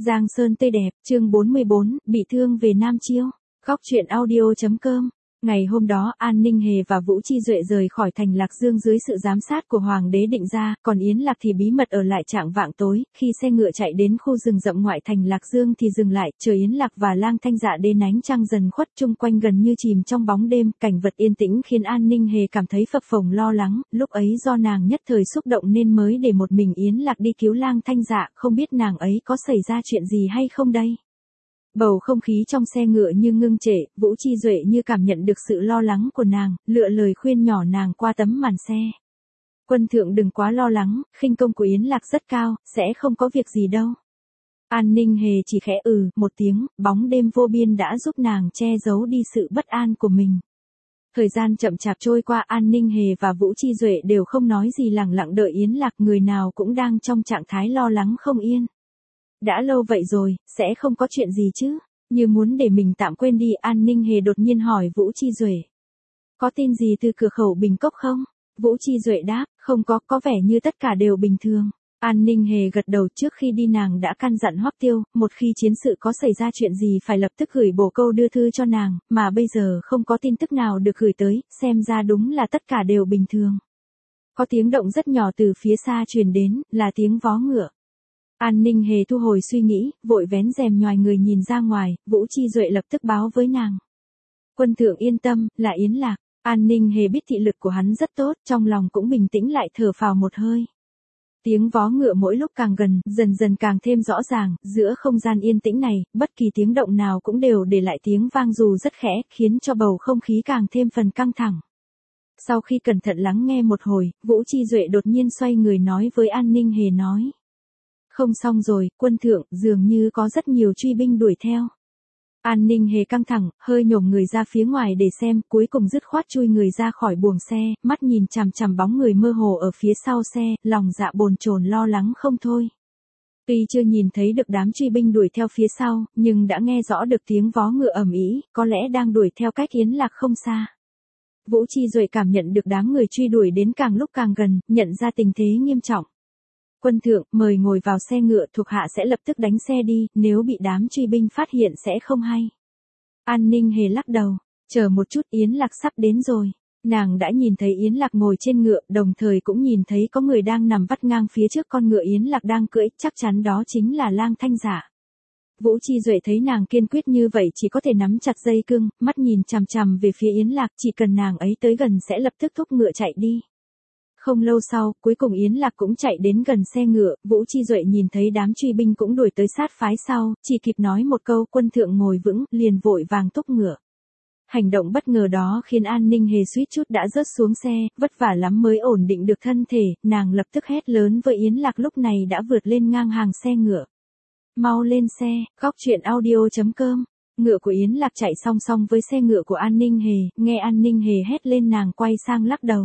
Giang Sơn tươi đẹp, chương 44, bị thương về Nam Chiêu. Góc truyện audio.com. Ngày hôm đó, An Ninh Hề và Vũ Chi Duệ rời khỏi thành Lạc Dương dưới sự giám sát của Hoàng đế Định Gia, còn Yến Lạc thì bí mật ở lại trạng vạng tối. Khi xe ngựa chạy đến khu rừng rậm ngoại thành Lạc Dương thì dừng lại, chờ Yến Lạc và Lang Thanh Dạ đến ánh trăng dần khuất, chung quanh gần như chìm trong bóng đêm. Cảnh vật yên tĩnh khiến An Ninh Hề cảm thấy phập phồng lo lắng, lúc ấy do nàng nhất thời xúc động nên mới để một mình Yến Lạc đi cứu Lang Thanh Dạ, không biết nàng ấy có xảy ra chuyện gì hay không đây. Bầu không khí trong xe ngựa như ngưng trệ, Vũ Chi Duệ như cảm nhận được sự lo lắng của nàng, lựa lời khuyên nhỏ nàng qua tấm màn xe. Quân thượng đừng quá lo lắng, khinh công của Yến Lạc rất cao, sẽ không có việc gì đâu. An Ninh Hề chỉ khẽ một tiếng, bóng đêm vô biên đã giúp nàng che giấu đi sự bất an của mình. Thời gian chậm chạp trôi qua, An Ninh Hề và Vũ Chi Duệ đều không nói gì, lặng lặng đợi Yến Lạc, người nào cũng đang trong trạng thái lo lắng không yên. Đã lâu vậy rồi, sẽ không có chuyện gì chứ? Như muốn để mình tạm quên đi, An Ninh Hề đột nhiên hỏi Vũ Chi Duệ. Có tin gì từ cửa khẩu Bình Cốc không? Vũ Chi Duệ đáp, không có vẻ như tất cả đều bình thường. An Ninh Hề gật đầu, trước khi đi nàng đã căn dặn Hoắc Tiêu, một khi chiến sự có xảy ra chuyện gì phải lập tức gửi bổ câu đưa thư cho nàng, mà bây giờ không có tin tức nào được gửi tới, xem ra đúng là tất cả đều bình thường. Có tiếng động rất nhỏ từ phía xa truyền đến, là tiếng vó ngựa. An Ninh Hề thu hồi suy nghĩ, vội vén rèm nhoài người nhìn ra ngoài, Vũ Chi Duệ lập tức báo với nàng. Quân thượng yên tâm, là Yến Lạc. An Ninh Hề biết thị lực của hắn rất tốt, trong lòng cũng bình tĩnh lại, thở phào một hơi. Tiếng vó ngựa mỗi lúc càng gần, dần dần càng thêm rõ ràng, giữa không gian yên tĩnh này, bất kỳ tiếng động nào cũng đều để lại tiếng vang dù rất khẽ, khiến cho bầu không khí càng thêm phần căng thẳng. Sau khi cẩn thận lắng nghe một hồi, Vũ Chi Duệ đột nhiên xoay người nói với An Ninh Hề nói. Không xong rồi, quân thượng, dường như có rất nhiều truy binh đuổi theo. An Ninh Hề căng thẳng, hơi nhổm người ra phía ngoài để xem, cuối cùng dứt khoát chui người ra khỏi buồng xe, mắt nhìn chằm chằm bóng người mơ hồ ở phía sau xe, lòng dạ bồn chồn lo lắng không thôi. Tuy chưa nhìn thấy được đám truy binh đuổi theo phía sau, nhưng đã nghe rõ được tiếng vó ngựa ầm ĩ, có lẽ đang đuổi theo cách Yến Lạc không xa. Vũ Chi Duệ cảm nhận được đám người truy đuổi đến càng lúc càng gần, nhận ra tình thế nghiêm trọng. Quân thượng, mời ngồi vào xe ngựa, thuộc hạ sẽ lập tức đánh xe đi, nếu bị đám truy binh phát hiện sẽ không hay. An Ninh Hề lắc đầu, chờ một chút, Yến Lạc sắp đến rồi. Nàng đã nhìn thấy Yến Lạc ngồi trên ngựa, đồng thời cũng nhìn thấy có người đang nằm vắt ngang phía trước con ngựa Yến Lạc đang cưỡi, chắc chắn đó chính là Lang Thanh Dạ. Vũ Chi Duệ thấy nàng kiên quyết như vậy chỉ có thể nắm chặt dây cương, mắt nhìn chằm chằm về phía Yến Lạc, chỉ cần nàng ấy tới gần sẽ lập tức thúc ngựa chạy đi. Không lâu sau, cuối cùng Yến Lạc cũng chạy đến gần xe ngựa, Vũ Chi Duệ nhìn thấy đám truy binh cũng đuổi tới sát phái sau, chỉ kịp nói một câu quân thượng ngồi vững, liền vội vàng thúc ngựa. Hành động bất ngờ đó khiến An Ninh Hề suýt chút đã rớt xuống xe, vất vả lắm mới ổn định được thân thể, nàng lập tức hét lớn với Yến Lạc lúc này đã vượt lên ngang hàng xe ngựa. Mau lên xe, góc truyện audio.com. Ngựa của Yến Lạc chạy song song với xe ngựa của An Ninh Hề, nghe An Ninh Hề hét lên nàng quay sang lắc đầu.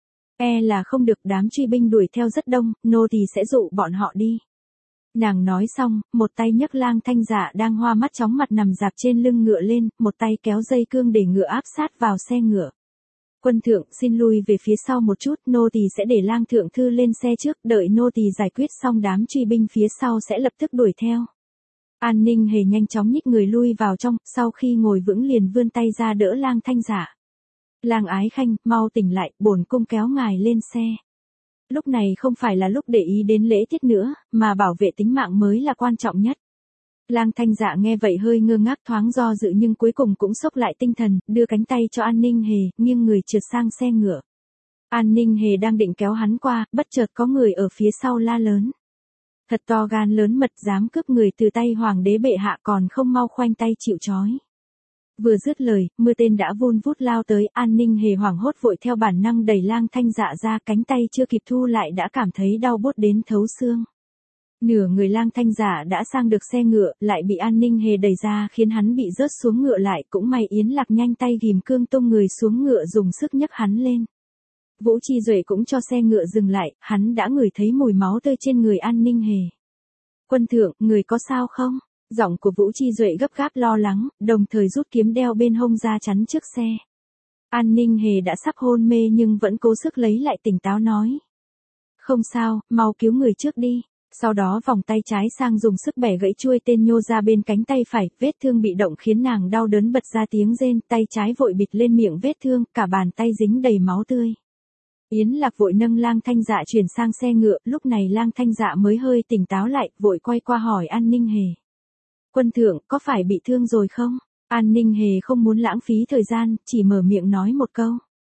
Là không được, đám truy binh đuổi theo rất đông, nô tỳ sẽ dụ bọn họ đi. Nàng nói xong, một tay nhấc Lang Thanh Dạ đang hoa mắt chóng mặt nằm dạp trên lưng ngựa lên, một tay kéo dây cương để ngựa áp sát vào xe ngựa. Quân thượng, xin lui về phía sau một chút, nô tỳ sẽ để Lang thượng thư lên xe trước, đợi nô tỳ giải quyết xong đám truy binh phía sau sẽ lập tức đuổi theo. An Ninh Hề nhanh chóng nhích người lui vào trong, sau khi ngồi vững liền vươn tay ra đỡ Lang Thanh Dạ. Lang Ái Khanh, mau tỉnh lại, bổn cung kéo ngài lên xe. Lúc này không phải là lúc để ý đến lễ tiết nữa, mà bảo vệ tính mạng mới là quan trọng nhất. Lang Thanh Dạ nghe vậy hơi ngơ ngác, thoáng do dự nhưng cuối cùng cũng xốc lại tinh thần, đưa cánh tay cho An Ninh Hề, nghiêng người trượt sang xe ngựa. An Ninh Hề đang định kéo hắn qua, bất chợt có người ở phía sau la lớn. Thật to gan lớn mật, dám cướp người từ tay hoàng đế bệ hạ, còn không mau khoanh tay chịu trói. Vừa dứt lời, mưa tên đã vun vút lao tới, An Ninh Hề hoảng hốt vội theo bản năng đẩy Lang Thanh Dạ ra, cánh tay chưa kịp thu lại đã cảm thấy đau buốt đến thấu xương. Nửa người Lang Thanh Dạ đã sang được xe ngựa, lại bị An Ninh Hề đẩy ra khiến hắn bị rớt xuống ngựa lại, cũng may Yến Lạc nhanh tay ghim cương tung người xuống ngựa dùng sức nhấc hắn lên. Vũ Chi Duệ cũng cho xe ngựa dừng lại, hắn đã ngửi thấy mùi máu tươi trên người An Ninh Hề. Quân thượng, người có sao không? Giọng của Vũ Chi Duệ gấp gáp lo lắng, đồng thời rút kiếm đeo bên hông ra chắn trước xe. An Ninh Hề đã sắp hôn mê nhưng vẫn cố sức lấy lại tỉnh táo nói. Không sao, mau cứu người trước đi. Sau đó vòng tay trái sang dùng sức bẻ gãy chuôi tên nhô ra bên cánh tay phải, vết thương bị động khiến nàng đau đớn bật ra tiếng rên, tay trái vội bịt lên miệng vết thương, cả bàn tay dính đầy máu tươi. Yến Lạc vội nâng Lang Thanh Dạ chuyển sang xe ngựa, lúc này Lang Thanh Dạ mới hơi tỉnh táo lại, vội quay qua hỏi An Ninh Hề. Quân thượng, có phải bị thương rồi không? An Ninh Hề không muốn lãng phí thời gian, chỉ mở miệng nói một câu.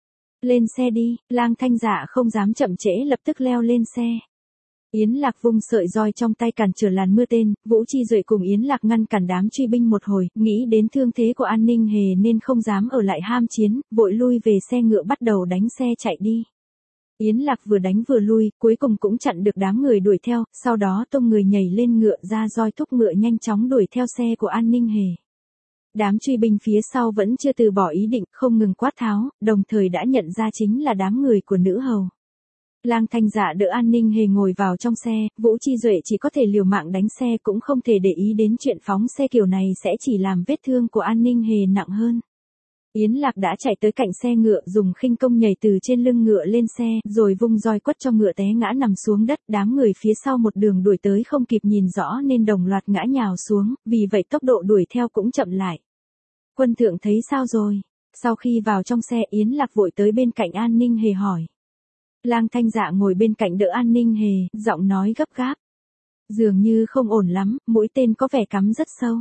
Lên xe đi, Lang Thanh Dạ không dám chậm trễ lập tức leo lên xe. Yến Lạc vung sợi roi trong tay cản trở làn mưa tên, Vũ Chi Duệ cùng Yến Lạc ngăn cản đám truy binh một hồi, nghĩ đến thương thế của An Ninh Hề nên không dám ở lại ham chiến, vội lui về xe ngựa bắt đầu đánh xe chạy đi. Yến Lạc vừa đánh vừa lui, cuối cùng cũng chặn được đám người đuổi theo, sau đó tung người nhảy lên ngựa ra roi thúc ngựa nhanh chóng đuổi theo xe của An Ninh Hề. Đám truy binh phía sau vẫn chưa từ bỏ ý định, không ngừng quát tháo, đồng thời đã nhận ra chính là đám người của nữ hầu. Lang Thanh Dạ đỡ An Ninh Hề ngồi vào trong xe, Vũ Chi Duệ chỉ có thể liều mạng đánh xe cũng không thể để ý đến chuyện phóng xe kiểu này sẽ chỉ làm vết thương của An Ninh Hề nặng hơn. Yến Lạc đã chạy tới cạnh xe ngựa dùng khinh công nhảy từ trên lưng ngựa lên xe, rồi vung roi quất cho ngựa té ngã nằm xuống đất, đám người phía sau một đường đuổi tới không kịp nhìn rõ nên đồng loạt ngã nhào xuống, vì vậy tốc độ đuổi theo cũng chậm lại. Quân thượng thấy sao rồi? Sau khi vào trong xe Yến Lạc vội tới bên cạnh An Ninh Hề hỏi. Lang Thanh Dạ ngồi bên cạnh đỡ An Ninh Hề, giọng nói gấp gáp. Dường như không ổn lắm, mũi tên có vẻ cắm rất sâu.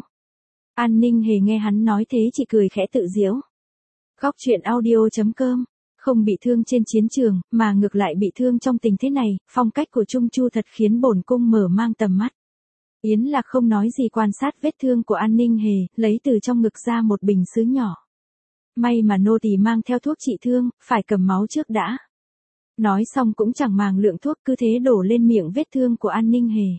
An Ninh Hề nghe hắn nói thế chỉ cười khẽ tự giễu. Góc truyện audio.com, không bị thương trên chiến trường, mà ngược lại bị thương trong tình thế này, phong cách của Trung Chu thật khiến bổn cung mở mang tầm mắt. Yến Lạc không nói gì quan sát vết thương của An Ninh Hề, lấy từ trong ngực ra một bình sứ nhỏ. May mà nô tỳ mang theo thuốc trị thương, phải cầm máu trước đã. Nói xong cũng chẳng màng lượng thuốc cứ thế đổ lên miệng vết thương của An Ninh Hề.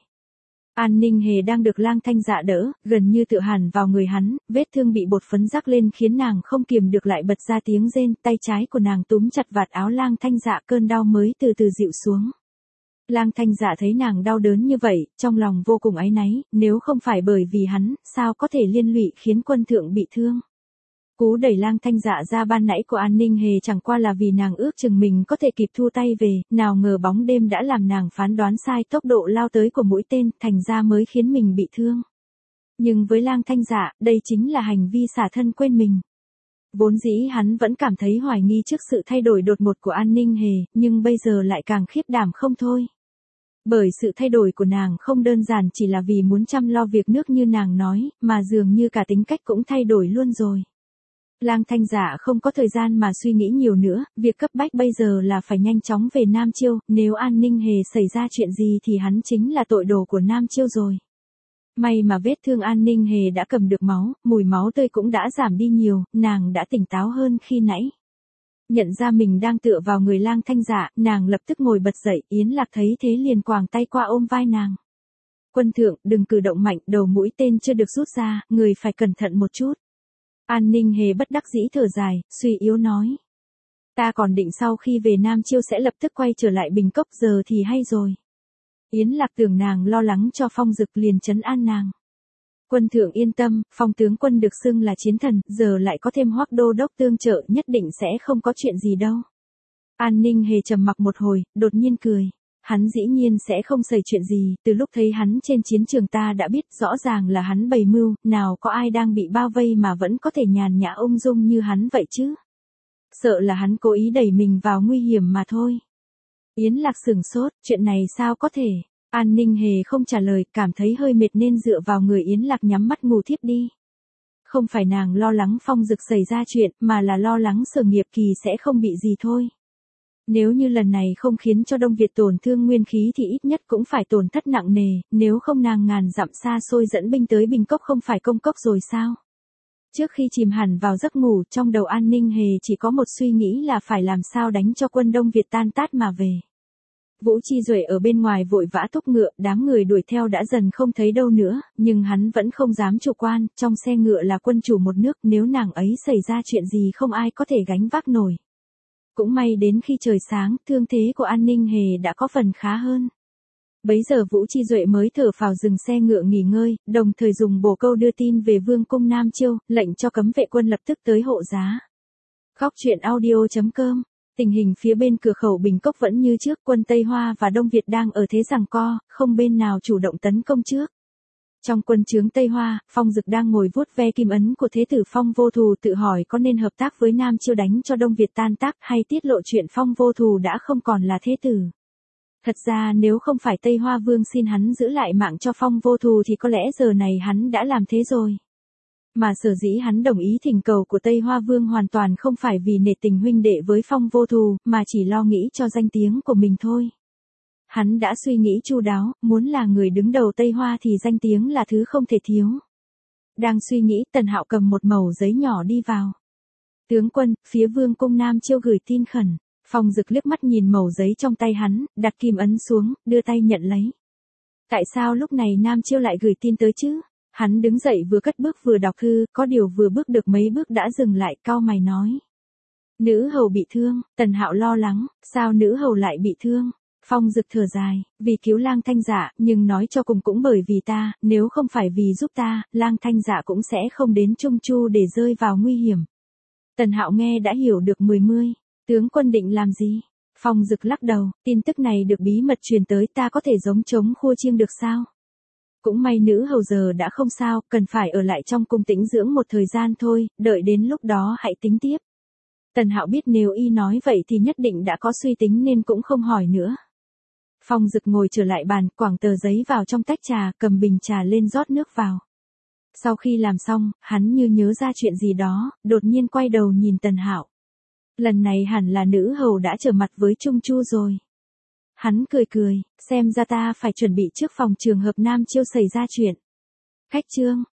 An Ninh Hề đang được Lang Thanh Dạ đỡ, gần như tựa hẳn vào người hắn, vết thương bị bột phấn rắc lên khiến nàng không kiềm được lại bật ra tiếng rên, tay trái của nàng túm chặt vạt áo Lang Thanh Dạ, cơn đau mới từ từ dịu xuống. Lang Thanh Dạ thấy nàng đau đớn như vậy, trong lòng vô cùng áy náy, nếu không phải bởi vì hắn, sao có thể liên lụy khiến quân thượng bị thương. Cú đẩy Lang Thanh Dạ ra ban nãy của An Ninh Hề chẳng qua là vì nàng ước chừng mình có thể kịp thu tay về, nào ngờ bóng đêm đã làm nàng phán đoán sai tốc độ lao tới của mũi tên, thành ra mới khiến mình bị thương. Nhưng với Lang Thanh Dạ, đây chính là hành vi xả thân quên mình. Vốn dĩ hắn vẫn cảm thấy hoài nghi trước sự thay đổi đột ngột của An Ninh Hề, nhưng bây giờ lại càng khiếp đảm không thôi. Bởi sự thay đổi của nàng không đơn giản chỉ là vì muốn chăm lo việc nước như nàng nói, mà dường như cả tính cách cũng thay đổi luôn rồi. Lang Thanh Dạ không có thời gian mà suy nghĩ nhiều nữa, việc cấp bách bây giờ là phải nhanh chóng về Nam Chiêu, nếu An Ninh Hề xảy ra chuyện gì thì hắn chính là tội đồ của Nam Chiêu rồi. May mà vết thương An Ninh Hề đã cầm được máu, mùi máu tươi cũng đã giảm đi nhiều, nàng đã tỉnh táo hơn khi nãy. Nhận ra mình đang tựa vào người Lang Thanh Dạ, nàng lập tức ngồi bật dậy, Yến Lạc thấy thế liền quàng tay qua ôm vai nàng. Quân thượng, đừng cử động mạnh, đầu mũi tên chưa được rút ra, người phải cẩn thận một chút. An Ninh Hề bất đắc dĩ thở dài, suy yếu nói. Ta còn định sau khi về Nam Chiêu sẽ lập tức quay trở lại Bình Cốc, giờ thì hay rồi. Yến Lạc tưởng nàng lo lắng cho Phong Dực liền trấn an nàng. Quân thượng yên tâm, Phong tướng quân được xưng là chiến thần, giờ lại có thêm Hoắc đô đốc tương trợ, nhất định sẽ không có chuyện gì đâu. An Ninh Hề trầm mặc một hồi, đột nhiên cười. Hắn dĩ nhiên sẽ không xảy chuyện gì, từ lúc thấy hắn trên chiến trường ta đã biết rõ ràng là hắn bày mưu, nào có ai đang bị bao vây mà vẫn có thể nhàn nhã ung dung như hắn vậy chứ. Sợ là hắn cố ý đẩy mình vào nguy hiểm mà thôi. Yến Lạc sửng sốt, chuyện này sao có thể. An Ninh Hề không trả lời, cảm thấy hơi mệt nên dựa vào người Yến Lạc nhắm mắt ngủ thiếp đi. Không phải nàng lo lắng Phong Dực xảy ra chuyện, mà là lo lắng Sở Nghiệp Kỳ sẽ không bị gì thôi. Nếu như lần này không khiến cho Đông Việt tổn thương nguyên khí thì ít nhất cũng phải tổn thất nặng nề, nếu không nàng ngàn dặm xa xôi dẫn binh tới Bình Cốc không phải công cốc rồi sao? Trước khi chìm hẳn vào giấc ngủ, trong đầu An Ninh Hề chỉ có một suy nghĩ là phải làm sao đánh cho quân Đông Việt tan tác mà về. Vũ Chi Duệ ở bên ngoài vội vã thúc ngựa, đám người đuổi theo đã dần không thấy đâu nữa, nhưng hắn vẫn không dám chủ quan, trong xe ngựa là quân chủ một nước, nếu nàng ấy xảy ra chuyện gì không ai có thể gánh vác nổi. Cũng may đến khi trời sáng, thương thế của An Ninh Hề đã có phần khá hơn. Bấy giờ Vũ Chi Duệ mới thở phào dừng xe ngựa nghỉ ngơi, đồng thời dùng bổ câu đưa tin về Vương cung Nam Chiêu, lệnh cho cấm vệ quân lập tức tới hộ giá. Góc truyện audio.com Tình hình phía bên cửa khẩu Bình Cốc vẫn như trước, quân Tây Hoa và Đông Việt đang ở thế giằng co, không bên nào chủ động tấn công trước. Trong quân trướng Tây Hoa, Phong Dực đang ngồi vuốt ve kim ấn của Thế tử Phong Vô Thù, tự hỏi có nên hợp tác với Nam Chiêu đánh cho Đông Việt tan tác hay tiết lộ chuyện Phong Vô Thù đã không còn là thế tử. Thật ra nếu không phải Tây Hoa Vương xin hắn giữ lại mạng cho Phong Vô Thù thì có lẽ giờ này hắn đã làm thế rồi. Mà sở dĩ hắn đồng ý thỉnh cầu của Tây Hoa Vương hoàn toàn không phải vì nể tình huynh đệ với Phong Vô Thù, mà chỉ lo nghĩ cho danh tiếng của mình thôi. Hắn đã suy nghĩ chu đáo, muốn là người đứng đầu Tây Hoa thì danh tiếng là thứ không thể thiếu. Đang suy nghĩ, Tần Hạo cầm một mẩu giấy nhỏ đi vào. Tướng quân, phía Vương cung Nam Chiêu gửi tin khẩn. Phong Dực liếc mắt nhìn mẩu giấy trong tay hắn, đặt kim ấn xuống, đưa tay nhận lấy. Tại sao lúc này Nam Chiêu lại gửi tin tới chứ? Hắn đứng dậy vừa cất bước vừa đọc thư, có điều vừa bước được mấy bước đã dừng lại, cau mày nói. Nữ hầu bị thương. Tần Hạo lo lắng, sao nữ hầu lại bị thương? Phong Dực thở dài, vì cứu Lang Thanh Dạ, nhưng nói cho cùng cũng bởi vì ta, nếu không phải vì giúp ta, Lang Thanh Dạ cũng sẽ không đến Trung Chu để rơi vào nguy hiểm. Tần Hạo nghe đã hiểu được mười. Tướng quân định làm gì? Phong Dực lắc đầu, tin tức này được bí mật truyền tới, ta có thể giống trống khua chiêng được sao? Cũng may nữ hầu giờ đã không sao, cần phải ở lại trong cung tĩnh dưỡng một thời gian thôi, đợi đến lúc đó hãy tính tiếp. Tần Hạo biết nếu y nói vậy thì nhất định đã có suy tính nên cũng không hỏi nữa. Phong Dực ngồi trở lại bàn, quẳng tờ giấy vào trong tách trà, cầm bình trà lên rót nước vào. Sau khi làm xong, hắn như nhớ ra chuyện gì đó, đột nhiên quay đầu nhìn Tần Hạo. Lần này hẳn là nữ hầu đã trở mặt với Trung Chu rồi. Hắn cười, xem ra ta phải chuẩn bị trước phòng trường hợp Nam Chiêu xảy ra chuyện. Khách trương,